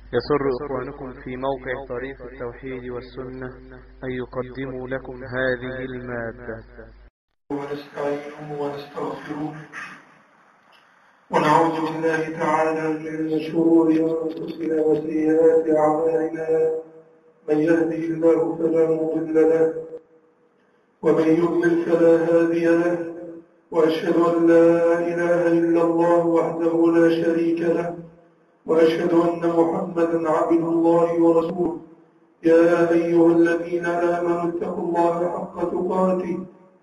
يسر إخوانكم في موقع طريق التوحيد والسنة أن يقدموا لكم هذه المادة. ونستعينه ونستغفره ونعوذ بالله تعالى من شرور أنفسنا وسيئات أعمالنا، من يهده الله فلا مضل له ومن يضلل فلا هادي له، وأشهد أن لا إله إلا الله وحده لا شريك له، وأشهد أن محمدا عبد الله ورسوله. يا أيها الذين آمنوا اتقوا الله حق تقاته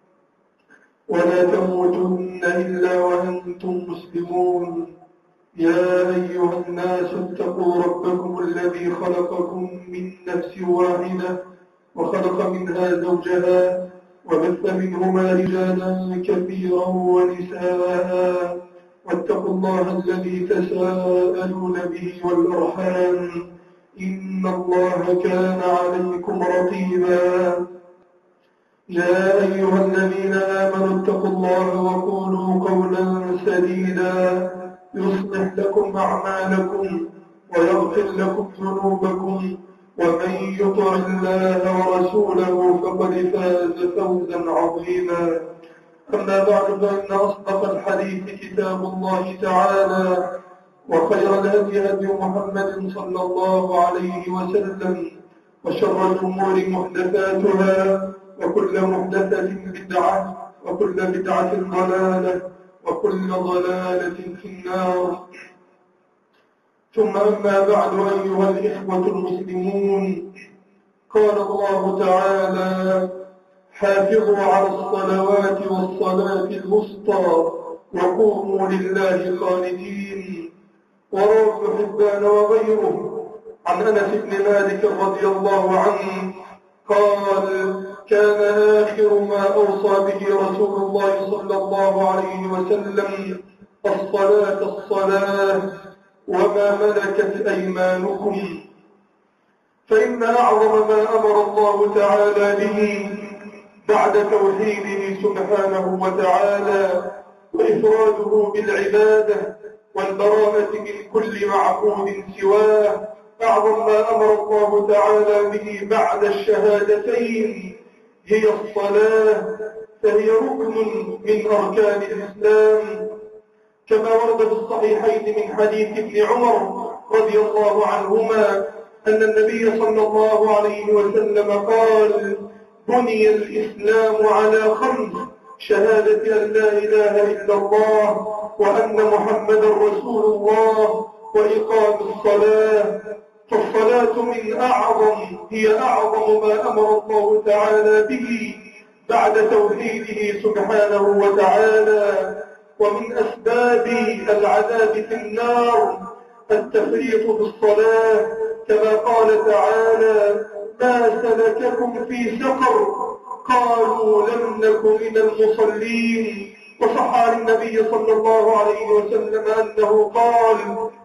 ولا تموتن إلا وأنتم مسلمون. يا أيها الناس اتقوا ربكم الذي خلقكم من نفس واحدة وخلق منها زوجها وبث منهما رجالا كثيرا ونساء، واتقوا الله الذي تساءلون به والأرحام إن الله كان عليكم رقيبا. يا أيها الذين آمنوا اتقوا الله وقولوا قولا سديدا يصلح لكم أعمالكم ويغفر لكم ذنوبكم، ومن يطع الله ورسوله فقد فاز فوزا عظيما. أما بعد، فإن أصدق الحديث كتاب الله تعالى، وخير الهدي هدي محمد صلى الله عليه وسلم، وشر الأمور محدثاتها، وكل محدثة بدعة، وكل بدعة ضلالة، وكل ضلالة في النار. ثم أما بعد، أيها الإخوة المسلمون، قال الله تعالى: حافظوا على الصلوات والصلاة الوسطى وقوموا لله قانتين. وروى ابن حبان وغيره عن أنس بن مالك رضي الله عنه قال: كان آخر ما أوصى به رسول الله صلى الله عليه وسلم الصلاة وما ملكت أيمانكم. فإن أعظم ما أمر الله تعالى به بعد توحيده سبحانه وتعالى وإفراده بالعبادة والبراءة من كل معبود سواه، أعظم ما أمر الله تعالى به بعد الشهادتين هي الصلاة، فهي ركن من أركان الإسلام، كما ورد في الصحيحين من حديث ابن عمر رضي الله عنهما أن النبي صلى الله عليه وسلم قال: بني الإسلام على 5: شهادة أن لا إله إلا الله وأن محمدا رسول الله وإقام الصلاة. فالصلاة هي أعظم ما أمر الله تعالى به بعد توحيده سبحانه وتعالى. ومن أسباب العذاب في النار التفريط في الصلاة، كما قال تعالى: ما سلككم في سقر؟ قالوا لم نك من المصلين. وصح عن النبي صلى الله عليه وسلم أنه قال: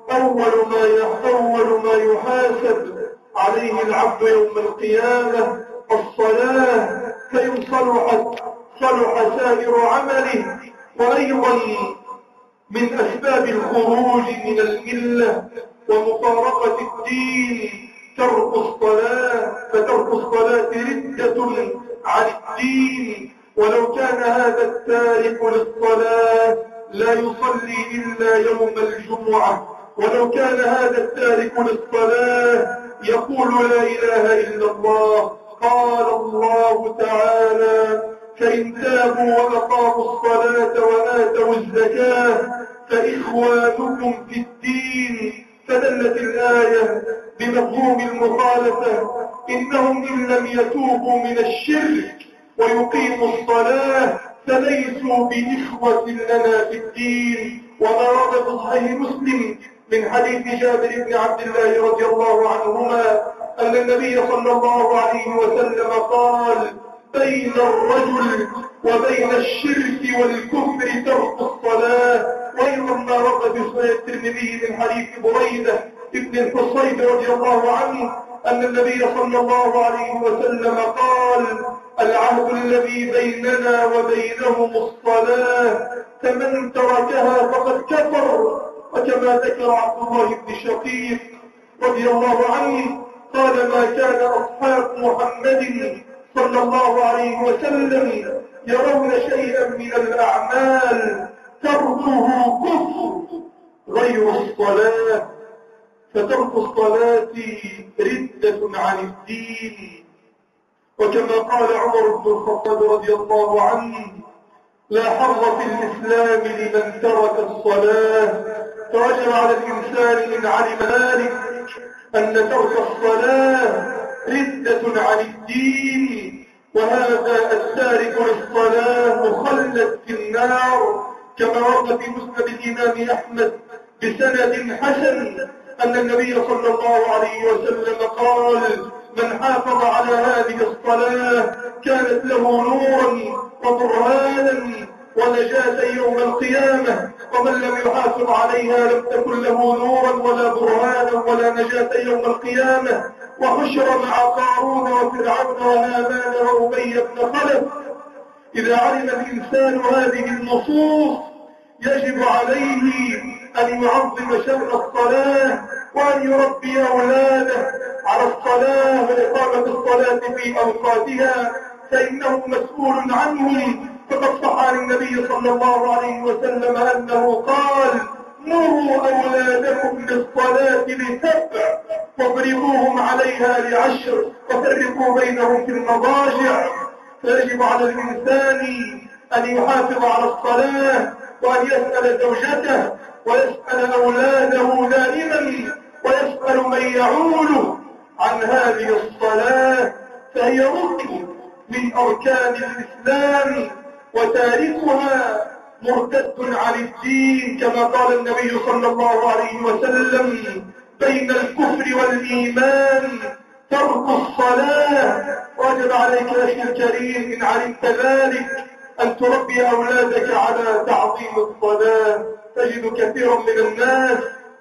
أول ما يحاسب عليه العبد يوم القيامة الصلاة، فإن صلح سائر عمله. وأيضا من أسباب الخروج من الملة ومفارقة الدين ترك الصلاة، فترك الصلاة ردة عن الدين. ولو كان هذا التارك للصلاة لا يصلي إلا يوم الجمعة، ولو كان هذا التارك للصلاة يقول لا إله إلا الله. قال الله تعالى: فإن تابوا وأقاموا الصلاة وآتوا الزكاة فإخوانكم في الدين. فدلت الآية بمفهوم المخالفة: إنهم إن لم يتوبوا من الشرك ويقيموا الصلاة فليسوا بإخوة لنا في الدين. وما ورد في صحيح مسلم من حديث جابر بن عبد الله رضي الله عنهما أن النبي صلى الله عليه وسلم قال: بين الرجل وبين الشرك والكفر ترك الصلاة. وأيضا ما ورد في صحيح الترمذي من حديث بريدة ابن الحصيب رضي الله عنه أن النبي صلى الله عليه وسلم قال: العهد الذي بيننا وبينهم الصلاة، فمن تركها فقد كفر. وكما ذكر عبد الله بن شقيق رضي الله عنه قال: ما كان أصحاب محمد صلى الله عليه وسلم يرون شيئا من الأعمال تركه كفر غير الصلاة، فترك الصلاة ردة عن الدين. وكما قال عمر بن الخطاب رضي الله عنه: لا حظ في الإسلام لمن ترك الصلاة. فوجب على الإنسان إن علم ذلك أن ترك الصلاة ردة عن الدين، وهذا التارك للصلاة مخلد في النار، كما ورد في مسند الإمام أحمد بسند حسن أن النبي صلى الله عليه وسلم قال: من حافظ على هذه الصلاة كانت له نورا وبرهانا ونجاة يوم القيامة، ومن لم يحافظ عليها لم تكن له نورا ولا برهانا ولا نجاة يوم القيامة. وحشر مع قارون وفرعون وهامان وأبي بن خلف. إذا علم الإنسان هذه النصوص يجب عليه أن يعظم شأن الصلاة، وأن يربي أولاده على الصلاة وإقامة الصلاة في أوقاتها، فإنه مسؤول عنهم. فقد صح عن النبي صلى الله عليه وسلم أنه قال: مروا أولادكم بالصلاة ل7 واضربوهم عليها ل10 وفرقوا بينهم في المضاجع. فيجب على الإنسان أن يحافظ على الصلاة، وأن يسأل زوجته ويسأل أولاده دائما، ويسأل من يعول عن هذه الصلاة، فهي ركن من أركان الإسلام، وتاركها مرتد عن الدين، كما قال النبي صلى الله عليه وسلم: بين الكفر والإيمان ترك الصلاة. واجب عليك أخي الكريم إن علمت ذلك أن تربي أولادك على تعظيم الصلاة. تجد كثيرا من الناس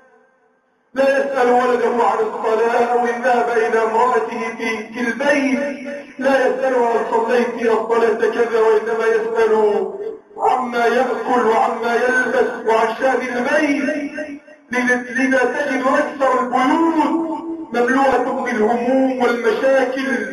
لا يسأل ولده عن الصلاة، أو إن ذهب إلى امرأته في البيت لا يسألها هل صليت الصلاة كذا، وإنما يسأل عما يأكل وعما يلبس وعن شأن البيت. لذا تجد أكثر البيوت مملوءة بالهموم والمشاكل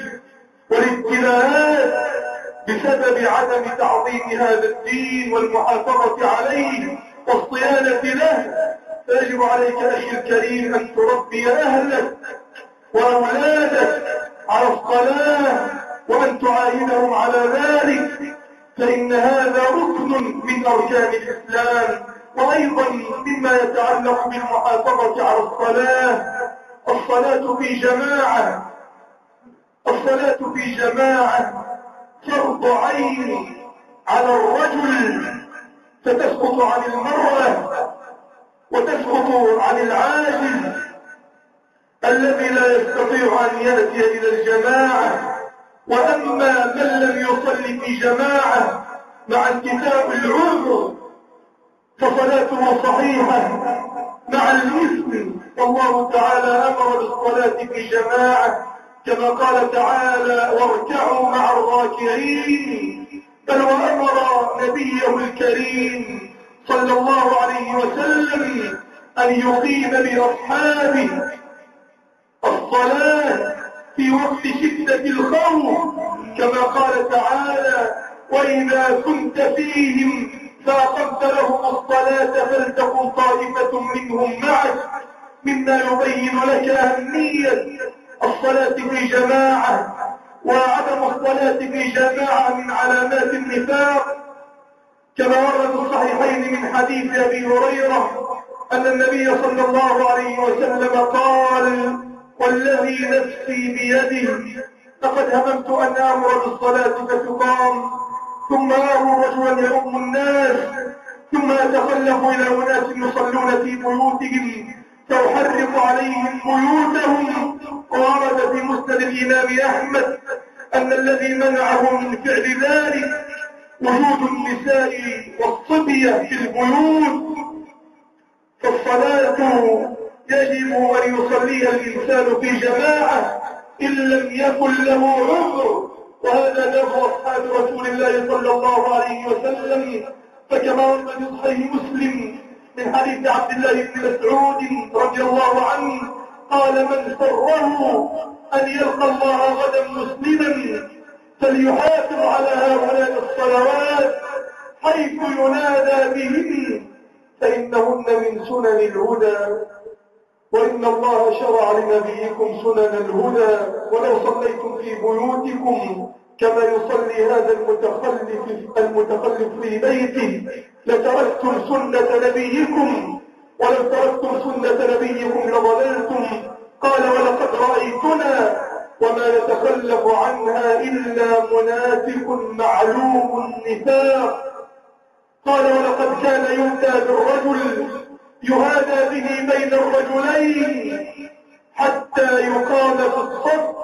والابتلاءات بسبب عدم تعظيم هذا الدين والمحافظة عليه والصيانة له. فيجب عليك أخي الكريم أن تربي أهلك وأولادك على الصلاة، وأن تعاهدهم على ذلك، فإن هذا ركن من أركان الإسلام. وأيضا مما يتعلق بالمحافظة على الصلاة: الصلاة في جماعة. الصلاة في جماعة فرض عين على الرجل، فتسقط عن المرأة وتسقط عن العاجز الذي لا يستطيع أن يأتي إلى الجماعة. وأما من لم يصلي في جماعة مع انتفاء العذر فصلاته صحيحة مع المسلم. والله تعالى أمر بالصلاة في جماعة، كما قال تعالى: واركعوا مع الراكعين. بل وأمر نبيه الكريم صلى الله عليه وسلم أن يقيم بأصحابه الصلاة في وقت شدة الخوف، كما قال تعالى: وإذا كنت فيهم فأقمت لهم الصلاة فلتكن طائفة منهم معك، مما يبين لك أهمية الصلاة في جماعة. وعدم الصلاة في جماعة من علامات النفاق، كما ورد الصحيحين من حديث أبي هريرة أن النبي صلى الله عليه وسلم قال: والذي نفسي بيده لقد هممت أن أمر بالصلاة فتقام، ثم أمر رجلا يؤم الناس، ثم أتخلف إلى أناس يصلون في بيوتهم فأحرق عليهم بيوتهم. وورد في مسند الإمام أحمد أن الذي منعه من فعل ذلك وجود النساء والصبية في البيوت. فالصلاة يجب أن يصليها الإنسان في جماعة إن لم يكن له عذر، وهذا داب أصحاب رسول الله صلى الله عليه وسلم. فكما ورد في صحيح مسلم من حديث عبد الله بن مسعود رضي الله عنه قال من سره أن يلقى الله غدا مسلما فليحافظ على هؤلاء الصلوات حيث ينادى بهن فإنهن من سنن الهدى. وإن الله شرع لنبيكم سنن الهدى ولو صليتم في بيوتكم كما يصلي هذا المتخلف في بيته لتركتم سنة نبيكم ولو تركتم سنة نبيكم لضللتم. قال ولقد رأيتنا وما يتخلف عنها إلا منافق معلوم النفاق. قال ولقد كان يؤتى بالرجل يهادى به بين الرجلين حتى يقام في الصف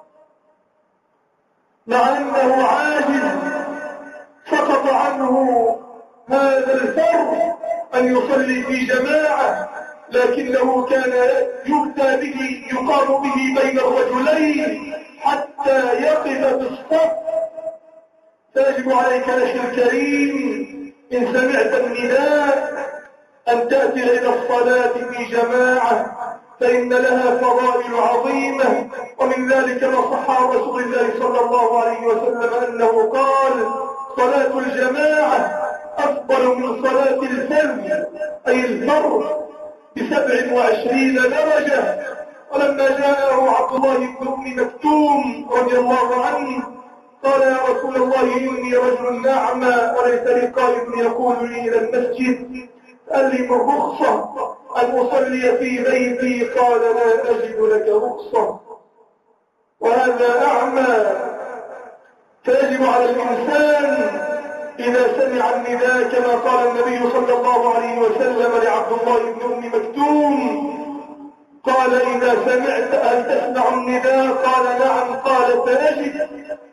مع أنه عاجز سقط عنه هذا الفرض أن يصلي في جماعة لكنه كان يؤتى به يقام به بين الرجلين حتى يقف في الصف. فيجب عليك نشر الكريم إن سمعت النداء أن تأتي إلى الصلاة في جماعة فإن لها فضائل عظيمة. ومن ذلك ما صح عن رسول الله صلى الله عليه وسلم أنه قال صلاة الجماعة أفضل من صلاة الفرد أي الفرد ب27 درجة. ولما جاءه عبد الله بن أم مكتوم رضي الله عنه قال يا رسول الله إني رجل أعمى وليس لي قائد يقول لي إلى المسجد قال لي من رخصة أن أصلي في بيتي؟ قال لا أجد لك رخصة وهذا أعمى. فيجب على الإنسان إذا سمع النداء كما قال النبي صلى الله عليه وسلم لعبد الله بن أم مكتوم قال إذا سمعت هل تسمع النداء؟ قال نعم. قال فأجد.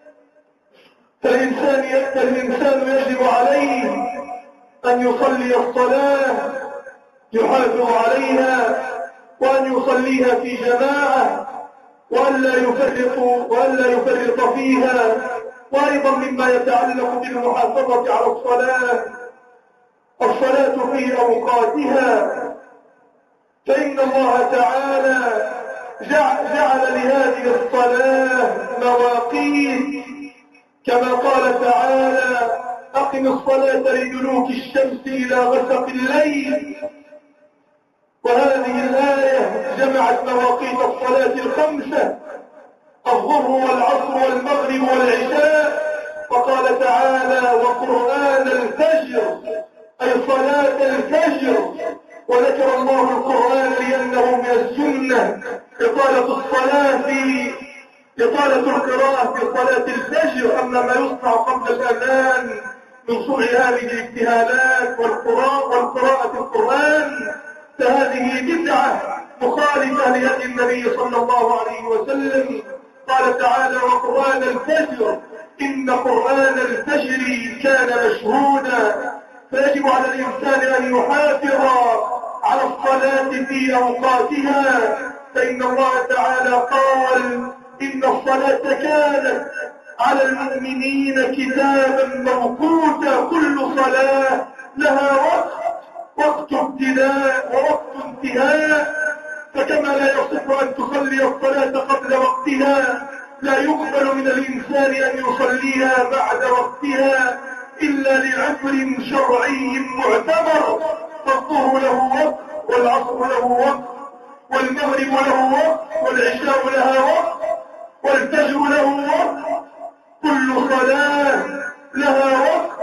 فالإنسان يجب عليه أن يصلي الصلاة يحافظ عليها وأن يصليها في جماعة وألا يفرط فيها. وأيضا مما يتعلق بالمحافظة على الصلاة في أوقاتها فإن الله تعالى جعل لهذه الصلاة مواقيت كما قال تعالى أقم الصلاة لدلوك الشمس إلى غسق الليل. وهذه الآية جمعت مواقيت الصلاة الخمسة الظهر والعصر والمغرب والعشاء. وقال تعالى وقرآن الفجر أي صلاة الفجر. وذكر الله القرآن لأنه من السنة إطالة القراءة في صلاة الفجر. أما ما يصنع قبل الأذان من صنع هذه الابتهالات والقراءة القرآن فهذه بدعة مخالفة لهدي النبي صلى الله عليه وسلم. قال تعالى وقرآن الفجر إن قرآن الفجر كان مشهودا. فيجب على الإنسان أن يحافظ على الصلاة في أوقاتها فإن الله تعالى قال إن الصلاة كانت على المؤمنين كتابا موقوتا. كل صلاة لها وقت ابتداء ووقت انتهاء. فكما لا يصح أن تصلي الصلاة قبل وقتها لا يقبل من الإنسان أن يصليها بعد وقتها إلا لعذر شرعي معتبر. فالظهر له وقت والعصر له وقت والمغرب له وقت والعشاء لها وقت والفجر له وقت. كل صلاة لها وقت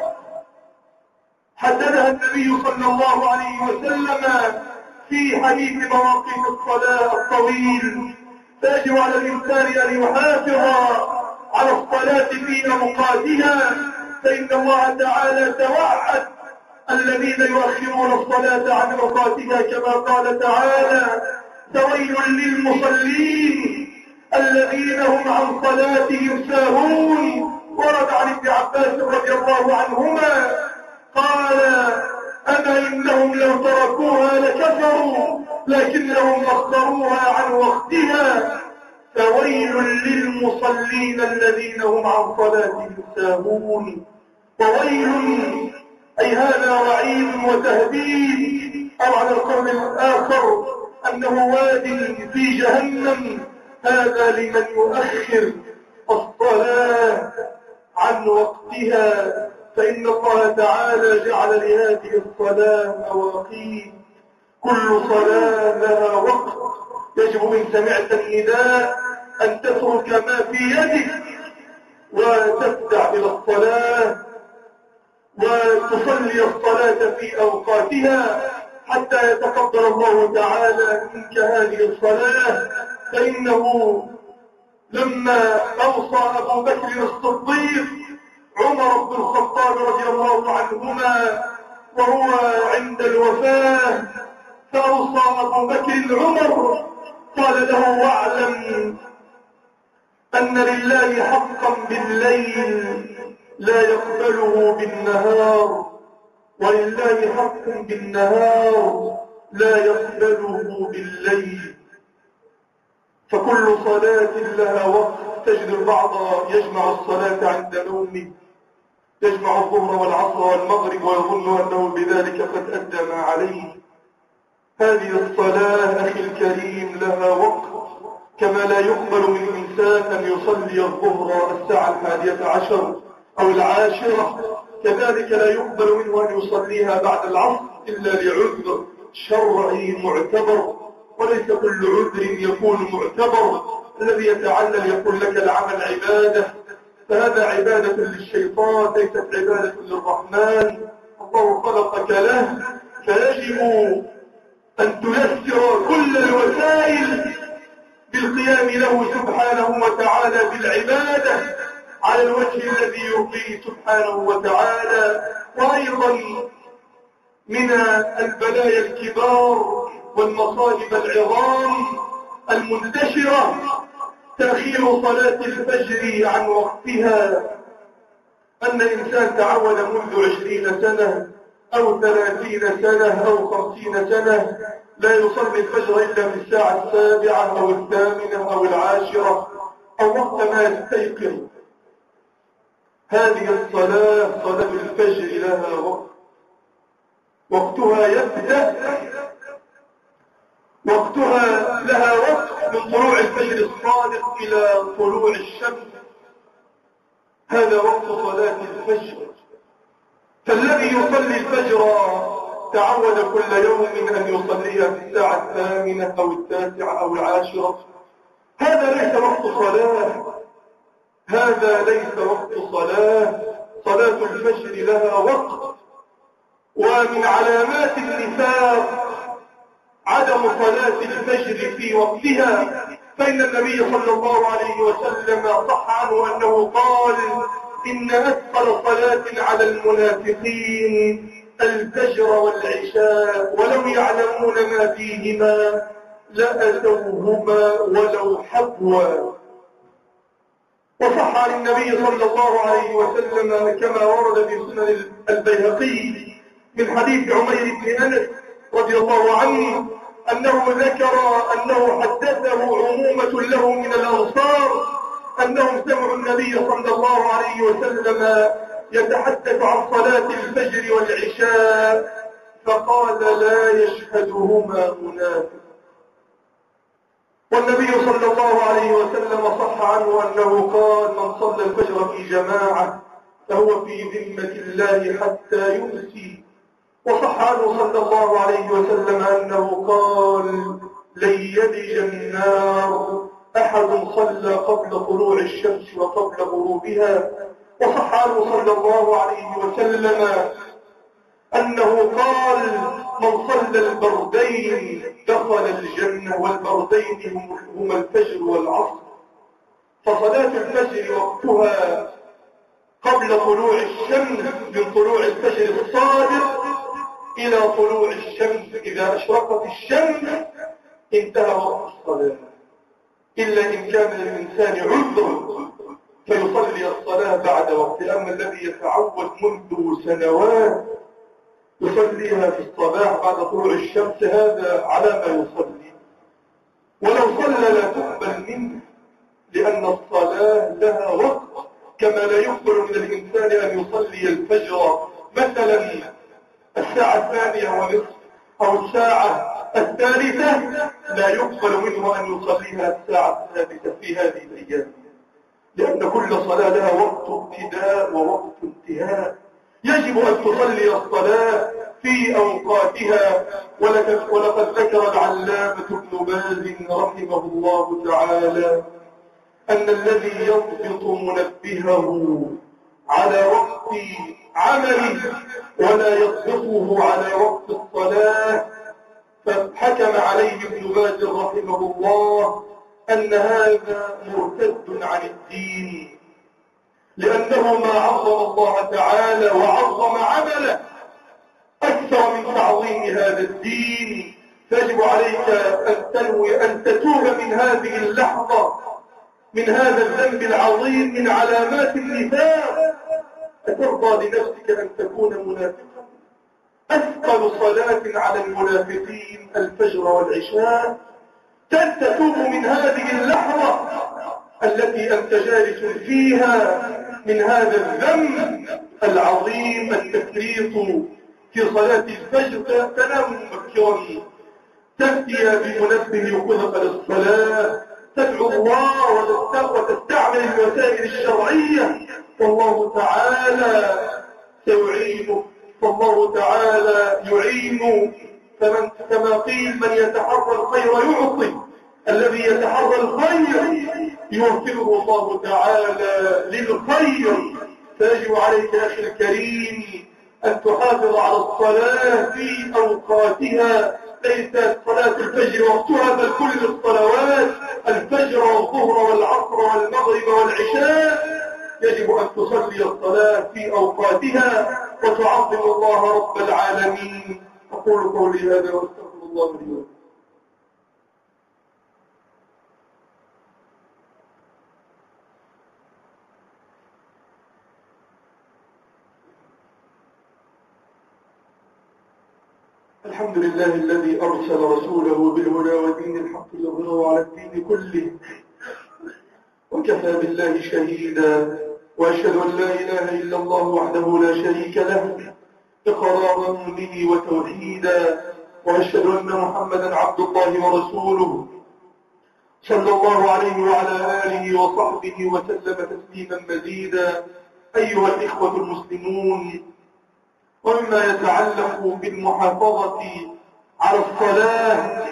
حددها النبي صلى الله عليه وسلم في حديث مواقيت الصلاة الطويل. فيجب على الإنسان أن يحافظ على الصلاة في أوقاتها فإن الله تعالى توعد الذين يؤخرون الصلاة عن أوقاتها كما قال تعالى فويل للمصلين الذين هم عن صلاتهم ساهون. ورد عن ابن عباس رضي الله عنهما قال أما إنهم لو تركوها لكفروا لكنهم أخروها عن وقتها. فويل للمصلين الذين هم عن صلاتهم ساهون. وويل أي هذا وعيد وتهديد. أو على القول الآخر أنه واد في جهنم، هذا لمن يؤخر الصلاة عن وقتها، فإن الله تعالى جعل لهذه الصلاة مواقيت، كل صلاة لها وقت. يجب إن سمعت النداء أن تترك ما في يدك وتبدأ إلى الصلاة وتصلي الصلاة في أوقاتها حتى يتقبل الله تعالى منك هذه الصلاة. فإنه لما أوصى أبو بكر الصديق عمر بن الخطاب رضي الله عنهما وهو عند الوفاة، فأوصى أبو بكر عمر قال له: واعلم أن لله حقا بالليل لا يقبله بالنهار، ولله حق بالنهار لا يقبله بالليل. فكل صلاة لها وقت. تجد البعض يجمع الصلاة عند نومه، يجمع الظهر والعصر والمغرب ويظن أنه بذلك قد أدى ما عليه. هذه الصلاة أخي الكريم لها وقت، كما لا يقبل من إنسان أن يصلي الظهر الساعة 11 أو 10، كذلك لا يقبل منه أن يصليها بعد العصر إلا لعذر شرعي معتبر، وليس كل عذر يكون معتبر. الذي يتعلل يقول لك العمل عبادة، فهذا عبادة للشيطان ليست عبادة للرحمن. الله خلقك له، فيجب أن تيسر كل الوسائل بالقيام له سبحانه وتعالى بالعبادة على الوجه الذي يرضيه سبحانه وتعالى. وأيضا من البلايا الكبار والمصائب العظام المنتشرة تأخير صلاة الفجر عن وقتها. أن إنسان تعود منذ 20 سنة أو 30 سنة أو 50 سنة لا يصلي الفجر إلا في الساعة 7 أو 8 أو 10 أو وقت ما يستيقظ. هذه الصلاة صلاة الفجر لها وقت، وقتها يبدأ، وقتها لها وقت من طلوع الفجر الصادق إلى طلوع الشمس. هذا وقت صلاة الفجر. فالذي يصلي الفجر تعود كل يوم أن يصليها في الساعة 8 أو 9 أو 10. هذا ليس وقت صلاة، هذا ليس وقت صلاة. صلاة الفجر لها وقت. ومن علامات النفاق عدم صلاة الفجر في وقتها، فإن النبي صلى الله عليه وسلم صح عنه أنه قال: إن أثقل صلاة على المنافقين الفجر والعشاء، ولو يعلمون ما فيهما لأتوهما ولو حبوا. وصح عن النبي صلى الله عليه وسلم كما ورد في سنن البيهقي من حديث عمير بن أنس رضي الله عنه أنه ذكر أنه حدثه عمومة له من الأنصار أنهم سمعوا النبي صلى الله عليه وسلم يتحدث عن صلاة الفجر والعشاء فقال: لا يشهدهما منافق. والنبي صلى الله عليه وسلم صح عنه أنه قال: من صلى الفجر في جماعة فهو في ذمة الله حتى يمسي. وصح عنه صلى الله عليه وسلم أنه قال: لن يلج النار أحد صلى قبل طلوع الشمس وقبل غروبها. وصح عنه صلى الله عليه وسلم أنه قال: من صلى البردين دخل الجنة، والبردين هما الفجر والعصر. فصلاة الفجر وقتها قبل طلوع الشمس، من طلوع الفجر الصادق إلى طلوع الشمس. إذا أشرقت الشمس انتهى وقت الصلاة، إلا إن كان للإنسان عذر فيصلي الصلاة بعد وقت. أما الذي يتعود منذ سنوات يصليها في الصباح بعد طلوع الشمس هذا على ما يصلي، ولو صلى لا تقبل منه، لأن الصلاة لها وقت. كما لا يقبل من الإنسان أن يصلي الفجر مثلا الساعة 2:30 أو الساعة الثالثة لا يقبل منه أن يصليها الساعة الثالثة في هذه الأيام، لأن كل صلاة لها وقت ابتداء ووقت انتهاء. يجب أن تصلي الصلاة في أوقاتها. ولقد ذكر العلامة ابن باز رحمه الله تعالى أن الذي يضبط منبهه على وقت عمله ولا يضبطه على وقت الصلاة فحكم عليه ابن باز رحمه الله أن هذا مرتد عن الدين، لأنه ما عظم الله تعالى وعظم عمله أكثر من تعظيم هذا الدين. فيجب عليك أن تنوي أن تتوب من هذه اللحظة من هذا الذنب العظيم من علامات النفاق. أترضى لنفسك أن تكون منافقا؟ أثقل صلاة على المنافقين الفجر والعشاء. تتوب من هذه اللحظة التي أنت جالس فيها من هذا الذنب العظيم التفريط في صلاة الفجر. تنام مبكرا، تأتي بمنبه يوقظك للصلاة، تدعو الله وتستعمل الوسائل الشرعية، والله تعالى سيعينك. فالله تعالى يعين، كما قيل من يتحرى الخير يعطي. الذي يتحرى الخير يوفقه الله تعالى للخير. فيجب عليك يا أخي الكريم أن تحافظ على الصلاة في أوقاتها. ليست صلاة الفجر وقتها بل كل الصلوات، الفجر والظهر والعصر والمغرب والعشاء يجب أن تصلي الصلاة في أوقاتها وتعظم الله رب العالمين. أقول قولي هذا واستغفر الله لي ولكم. الحمد لله الذي أرسل رسوله بالهدى ودين الحق ليظهره على الدين كله، وكفى بالله شهيدا، وأشهد أن لا إله إلا الله وحده لا شريك له إقرارا به وتوحيدا، وأشهد أن محمدا عبد الله ورسوله صلى الله عليه وعلى آله وصحبه وسلم تسليما مزيدا. أيها الإخوة المسلمون، ومما يتعلق بالمحافظة على الصلاة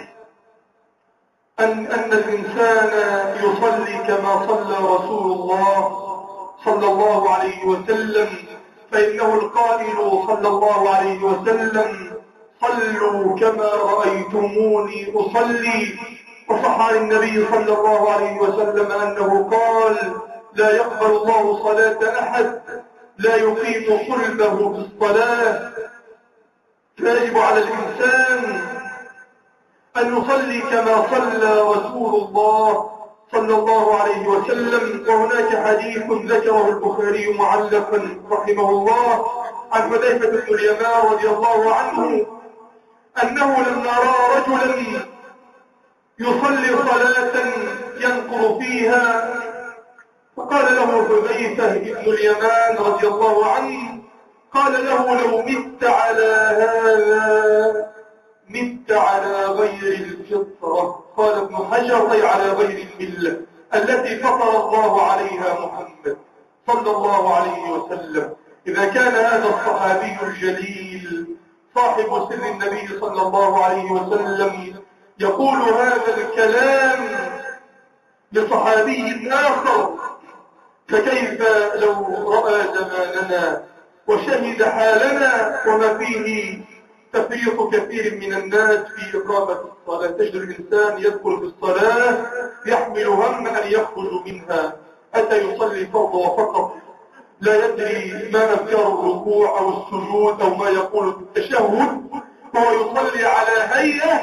أن الإنسان يصلي كما صلى رسول الله صلى الله عليه وسلم، فإنه القائل صلى الله عليه وسلم صلوا كما رأيتموني أصلي. وصح عن النبي صلى الله عليه وسلم أنه قال لا يقبل الله صلاة أحد لا يقيم صلبه في الصلاة. فيجب على الإنسان أن يصلي كما صلى رسول الله صلى الله عليه وسلم. وهناك حديث ذكره البخاري معلقا رحمه الله عن حذيفة بن اليمان رضي الله عنه أنه لما رأى رجلا يصلي صلاة ينقر فيها فقال له حذيفة بن اليمان رضي الله عنه، قال له لو مت على هذا مت على غير الفطرة. قال ابن حجر أي على غير الملة التي فطر الله عليها محمد صلى الله عليه وسلم. إذا كان هذا الصحابي الجليل صاحب سر النبي صلى الله عليه وسلم يقول هذا الكلام لصحابي آخر، فكيف لو رأى زماننا وشهد حالنا وما فيه تفريط كثير من الناس في إقامة الصلاة. تجد الإنسان يدخل في الصلاة يحمل هم أن يخرج منها، أتى يصلي فرض وفقط لا يدري ما أذكار الركوع أو السجود أو ما يقول في التشهد، هو يصلي على هيئة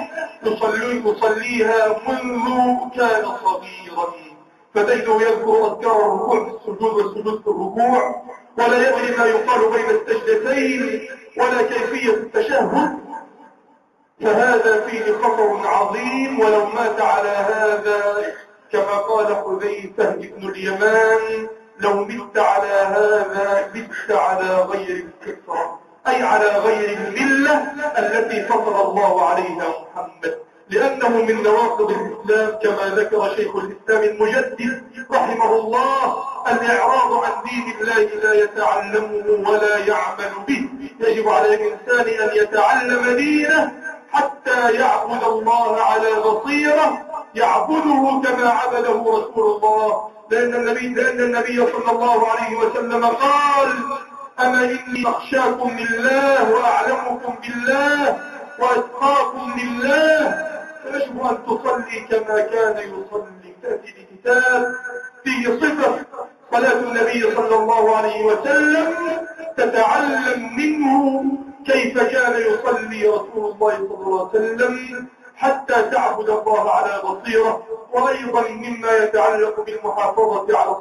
يصليها منذ كان صغيرا، فتجده يذكر أذكار الركوع في السجود والسجود في الركوع ولا يدري ما يقال بين السجدتين ولا كيفية التشهد. فهذا فيه خطر عظيم، ولو مات على هذا كما قال حذيفة بن اليمان لو مت على هذا مت على غير الفطرة. أي على غير الملة التي فطر الله عليها محمد، لأنه من نواقض الإسلام كما ذكر شيخ الإسلام المجدد رحمه الله الإعراض عن دين الله لا يتعلمه ولا يعمل به. يجب على الإنسان أن يتعلم دينه حتى يعبد الله على بصيرة، يعبده كما عبده رسول الله، لأن النبي صلى الله عليه وسلم قال: أما إني أخشاكم لله وأعلمكم بالله وأتقاكم لله. فيجب أن تصلي كما كان يصلي. تأتي بكتاب فيه صفة صلاة النبي صلى الله عليه وسلم، تتعلم منه كيف كان يصلي رسول الله صلى الله عليه وسلم حتى تعبد الله على بصيرة. وأيضا مما يتعلق بالمحافظة على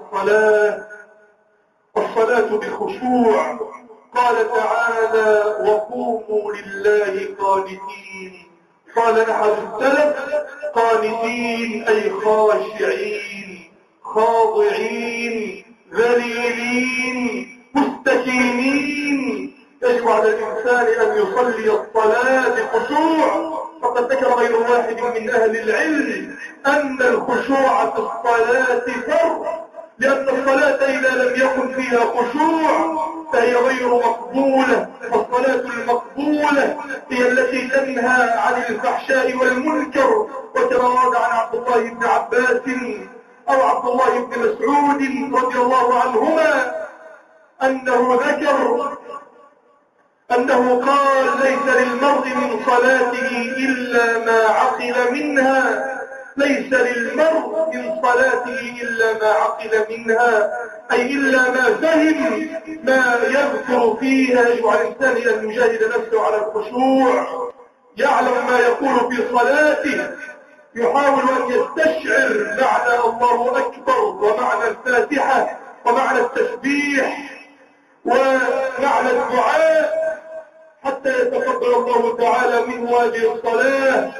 الصلاة بخشوع. قال تعالى: وقوموا لله قانتين. قال أحد السلف: قانتين أي خاشعين خاضعين ذليلين مستكينين. يجب على الإنسان أن يصلي الصلاة بخشوع. فقد ذكر غير واحد من أهل العلم أن الخشوع في الصلاة فرض، لأن الصلاة إذا لم يكن فيها خشوع فهي غير مقبولة. الصلاة المقبولة هي التي تنهى عن الفحشاء والمنكر، وكما ورد عن عبد الله بن عباس أو عبد الله بن مسعود رضي الله عنهما أنه ذكر أنه قال: ليس للمرء من صلاته إلا ما عقل منها. ليس للمرء من صلاته إلا ما عقل منها، أي إلا ما فهم ما يذكر فيها. يجب على الإنسان أن يجاهد نفسه على الخشوع، يعلم ما يقول في صلاته، يحاول أن يستشعر معنى الله أكبر ومعنى الفاتحة ومعنى التسبيح ومعنى الدعاء حتى يتقبل الله تعالى منه هذه الصلاة.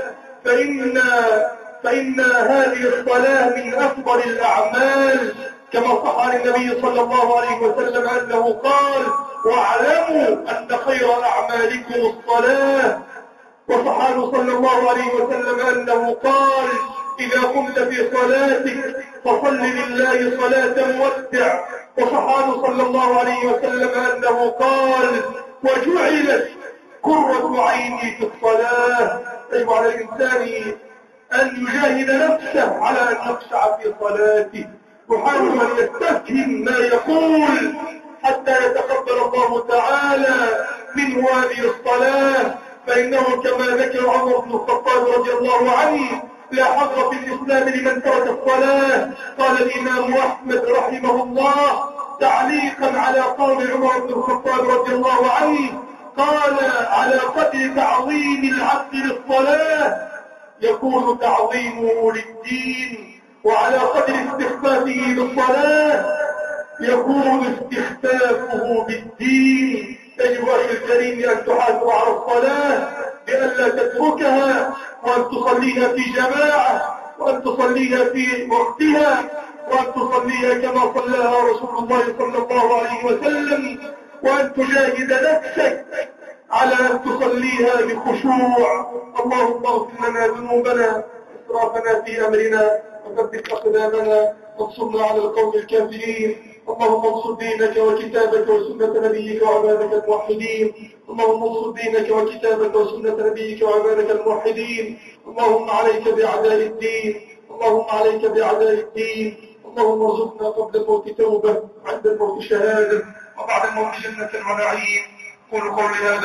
فإن هذه الصلاة من أفضل الأعمال، كما صح عن النبي صلى الله عليه وسلم أنه قال: واعلموا أن خير أعمالكم الصلاة. وصح عنه صلى الله عليه وسلم أنه قال: إذا قمت في صلاتك فصل لله صلاة مودع. وصح عنه صلى الله عليه وسلم أنه قال: وجعلت قرة عيني في الصلاة. يجب على الإنسان أن يجاهد نفسه على أن يخشع في صلاته، يحاول أن يستفهم ما يقول حتى يتقبل الله تعالى منه هذه الصلاة. فإنه كما ذكر عمر بن الخطاب رضي الله عنه: لا حظ في الإسلام لمن ترك الصلاة. قال الإمام أحمد رحمه الله تعليقا على قول عمر بن الخطاب رضي الله عنه، قال: على قدر تعظيم العبد للصلاة يكون تعظيمه للدين، وعلى قدر استخفافه بالصلاة يكون استخفافه بالدين. يجب أخي الكريم أن تحافظ على الصلاة بألا تتركها، وأن تصليها في جماعة، وأن تصليها في وقتها، وأن تصليها كما صلاها رسول الله صلى الله عليه وسلم، وأن تجاهد نفسك على أن تصليها بخشوع. اللهم اغفر لنا ذنوبنا إسرافنا في أمرنا وثبت أقدامنا وانصرنا على القوم الكافرين. اللهم انصر دينك وكتابك وسنة نبيك وعبادك الموحدين. اللهم انصر دينك وكتابك وسنة نبيك وعبادك الموحدين. اللهم عليك بأعداء الدين، اللهم عليك بأعداء الدين. اللهم ارزقنا قبل الموت توبة، عند الموت شهادة، وبعد الموت جنة ونعيم. قولوا قولي هذا.